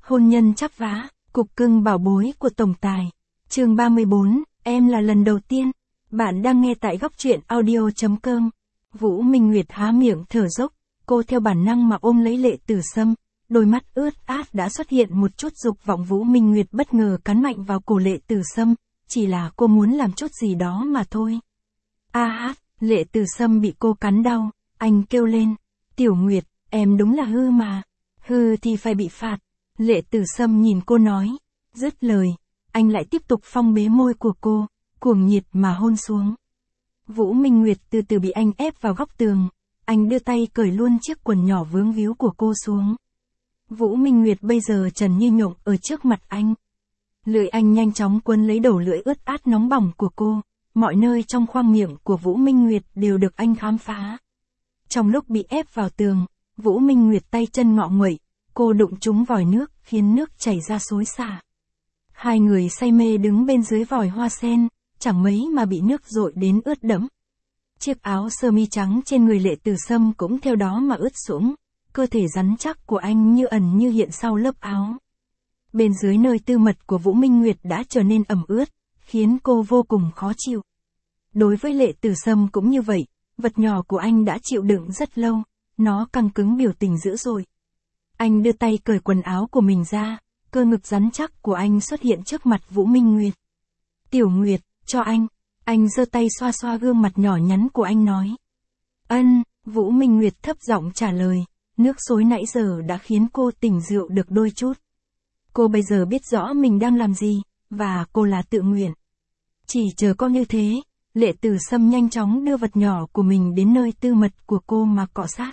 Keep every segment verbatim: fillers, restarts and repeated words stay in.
Hôn nhân chắp vá, cục cưng bảo bối của tổng tài. Chương ba mươi bốn, em là lần đầu tiên. Bạn đang nghe tại góc truyện audio chấm com. Vũ Minh Nguyệt há miệng thở dốc, cô theo bản năng mà ôm lấy Lệ Tử Sâm, đôi mắt ướt át đã xuất hiện một chút dục vọng. Vũ Minh Nguyệt bất ngờ cắn mạnh vào cổ Lệ Tử Sâm, chỉ là cô muốn làm chút gì đó mà thôi. A hát, Lệ Tử Sâm bị cô cắn đau, anh kêu lên, Tiểu Nguyệt, em đúng là hư mà, hư thì phải bị phạt. Lệ Tử Sâm nhìn cô nói, dứt lời, anh lại tiếp tục phong bế môi của cô, cuồng nhiệt mà hôn xuống. Vũ Minh Nguyệt từ từ bị anh ép vào góc tường, anh đưa tay cởi luôn chiếc quần nhỏ vướng víu của cô xuống. Vũ Minh Nguyệt bây giờ trần như nhộng ở trước mặt anh. Lưỡi anh nhanh chóng quấn lấy đầu lưỡi ướt át nóng bỏng của cô, mọi nơi trong khoang miệng của Vũ Minh Nguyệt đều được anh khám phá. Trong lúc bị ép vào tường, Vũ Minh Nguyệt tay chân ngọ nguậy, cô đụng trúng vòi nước, khiến nước chảy ra xối xả. Hai người say mê đứng bên dưới vòi hoa sen, chẳng mấy mà bị nước dội đến ướt đẫm. Chiếc áo sơ mi trắng trên người Lệ Tử Sâm cũng theo đó mà ướt sũng, cơ thể rắn chắc của anh như ẩn như hiện sau lớp áo. Bên dưới nơi tư mật của Vũ Minh Nguyệt đã trở nên ẩm ướt, khiến cô vô cùng khó chịu. Đối với Lệ Tử Sâm cũng như vậy, vật nhỏ của anh đã chịu đựng rất lâu, nó căng cứng biểu tình dữ dội. Anh đưa tay cởi quần áo của mình ra, cơ ngực rắn chắc của anh xuất hiện trước mặt Vũ Minh Nguyệt. Tiểu Nguyệt, cho anh. Anh giơ tay xoa xoa gương mặt nhỏ nhắn của anh nói. Ân, Vũ Minh Nguyệt thấp giọng trả lời, nước xối nãy giờ đã khiến cô tỉnh rượu được đôi chút. Cô bây giờ biết rõ mình đang làm gì, và cô là tự nguyện. Chỉ chờ có như thế, Lệ Tử Sâm nhanh chóng đưa vật nhỏ của mình đến nơi tư mật của cô mà cọ sát.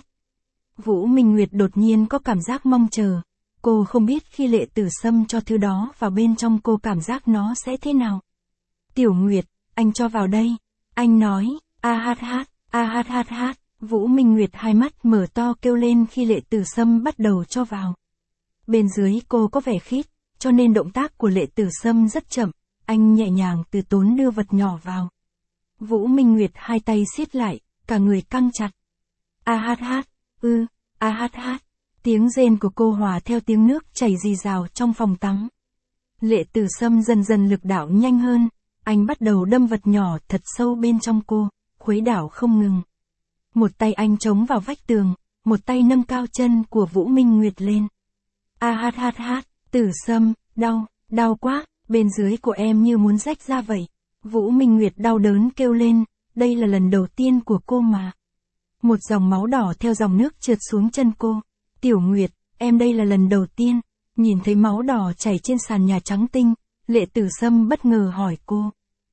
Vũ Minh Nguyệt đột nhiên có cảm giác mong chờ, cô không biết khi Lệ Tử Sâm cho thứ đó vào bên trong cô cảm giác nó sẽ thế nào. Tiểu Nguyệt, anh cho vào đây, anh nói, a hát hát, a hát hát hát, Vũ Minh Nguyệt hai mắt mở to kêu lên khi Lệ Tử Sâm bắt đầu cho vào. Bên dưới cô có vẻ khít, cho nên động tác của Lệ Tử Sâm rất chậm, anh nhẹ nhàng từ tốn đưa vật nhỏ vào. Vũ Minh Nguyệt hai tay siết lại, cả người căng chặt. A hát hát, ư, a hát hát, tiếng rên của cô hòa theo tiếng nước chảy rì rào trong phòng tắm. Lệ Tử Sâm dần dần lực đạo nhanh hơn, anh bắt đầu đâm vật nhỏ thật sâu bên trong cô, khuấy đảo không ngừng. Một tay anh chống vào vách tường, một tay nâng cao chân của Vũ Minh Nguyệt lên. A hát hát hát, Tử Sâm, đau, đau quá, bên dưới của em như muốn rách ra vậy. Vũ Minh Nguyệt đau đớn kêu lên, đây là lần đầu tiên của cô mà. Một dòng máu đỏ theo dòng nước trượt xuống chân cô. Tiểu Nguyệt, em đây là lần đầu tiên. Nhìn thấy máu đỏ chảy trên sàn nhà trắng tinh, Lệ Tử Sâm bất ngờ hỏi cô.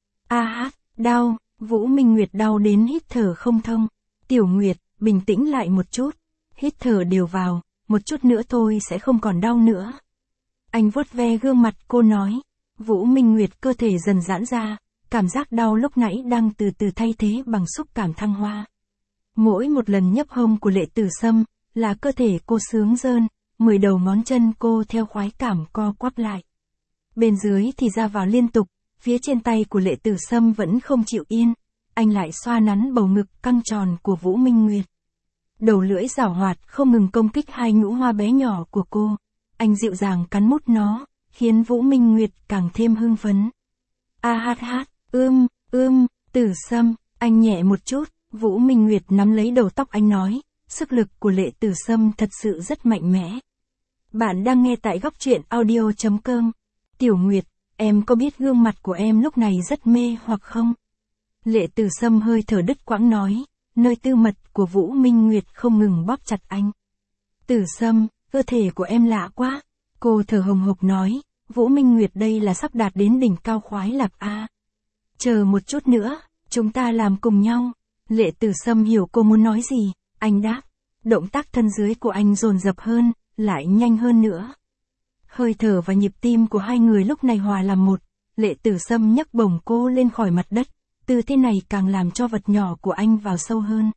A hát, đau, Vũ Minh Nguyệt đau đến hít thở không thông. Tiểu Nguyệt, bình tĩnh lại một chút. Hít thở đều vào, một chút nữa thôi sẽ không còn đau nữa. Anh vuốt ve gương mặt cô nói. Vũ Minh Nguyệt cơ thể dần giãn ra, cảm giác đau lúc nãy đang từ từ thay thế bằng xúc cảm thăng hoa. Mỗi một lần nhấp hông của Lệ Tử Sâm, là cơ thể cô sướng rơn, mười đầu ngón chân cô theo khoái cảm co quắp lại. Bên dưới thì ra vào liên tục, phía trên tay của Lệ Tử Sâm vẫn không chịu yên, anh lại xoa nắn bầu ngực căng tròn của Vũ Minh Nguyệt. Đầu lưỡi giảo hoạt không ngừng công kích hai nhũ hoa bé nhỏ của cô, anh dịu dàng cắn mút nó, khiến Vũ Minh Nguyệt càng thêm hưng phấn. A hát hát, ưm, ưm, Tử Sâm, anh nhẹ một chút, Vũ Minh Nguyệt nắm lấy đầu tóc anh nói, sức lực của Lệ Tử Sâm thật sự rất mạnh mẽ. Bạn đang nghe tại góc truyện audio chấm com. Tiểu Nguyệt, em có biết gương mặt của em lúc này rất mê hoặc không? Lệ Tử Sâm hơi thở đứt quãng nói, nơi tư mật của Vũ Minh Nguyệt không ngừng bóp chặt anh. Tử Sâm, cơ thể của em lạ quá. Cô thở hồng hộc nói, Vũ Minh Nguyệt đây là sắp đạt đến đỉnh cao khoái lạc a. Chờ một chút nữa, chúng ta làm cùng nhau. Lệ Tử Sâm hiểu cô muốn nói gì, anh đáp. Động tác thân dưới của anh dồn dập hơn, lại nhanh hơn nữa. Hơi thở và nhịp tim của hai người lúc này hòa làm một, Lệ Tử Sâm nhấc bổng cô lên khỏi mặt đất, tư thế này càng làm cho vật nhỏ của anh vào sâu hơn.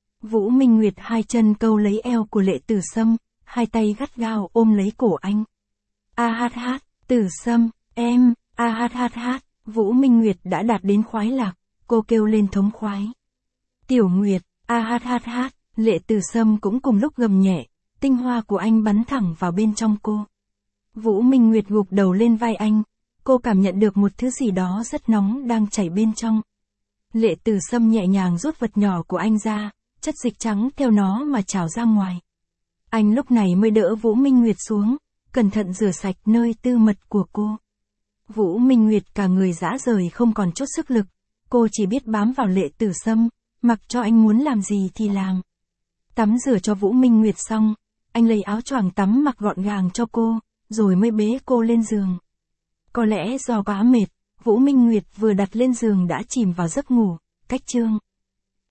Vũ Minh Nguyệt hai chân câu lấy eo của Lệ Tử Sâm, hai tay gắt gao ôm lấy cổ anh. A hát hát, Tử Sâm, em, a hát hát hát, Vũ Minh Nguyệt đã đạt đến khoái lạc, cô kêu lên thống khoái. Tiểu Nguyệt, a hát hát hát, Lệ Tử Sâm cũng cùng lúc gầm nhẹ, tinh hoa của anh bắn thẳng vào bên trong cô. Vũ Minh Nguyệt gục đầu lên vai anh, cô cảm nhận được một thứ gì đó rất nóng đang chảy bên trong. Lệ Tử Sâm nhẹ nhàng rút vật nhỏ của anh ra, chất dịch trắng theo nó mà trào ra ngoài. Anh lúc này mới đỡ Vũ Minh Nguyệt xuống, cẩn thận rửa sạch nơi tư mật của cô. Vũ Minh Nguyệt cả người rã rời không còn chút sức lực, cô chỉ biết bám vào Lệ Tử Sâm, mặc cho anh muốn làm gì thì làm. Tắm rửa cho Vũ Minh Nguyệt xong, anh lấy áo choàng tắm mặc gọn gàng cho cô, rồi mới bế cô lên giường. Có lẽ do quá mệt, Vũ Minh Nguyệt vừa đặt lên giường đã chìm vào giấc ngủ. Cách chương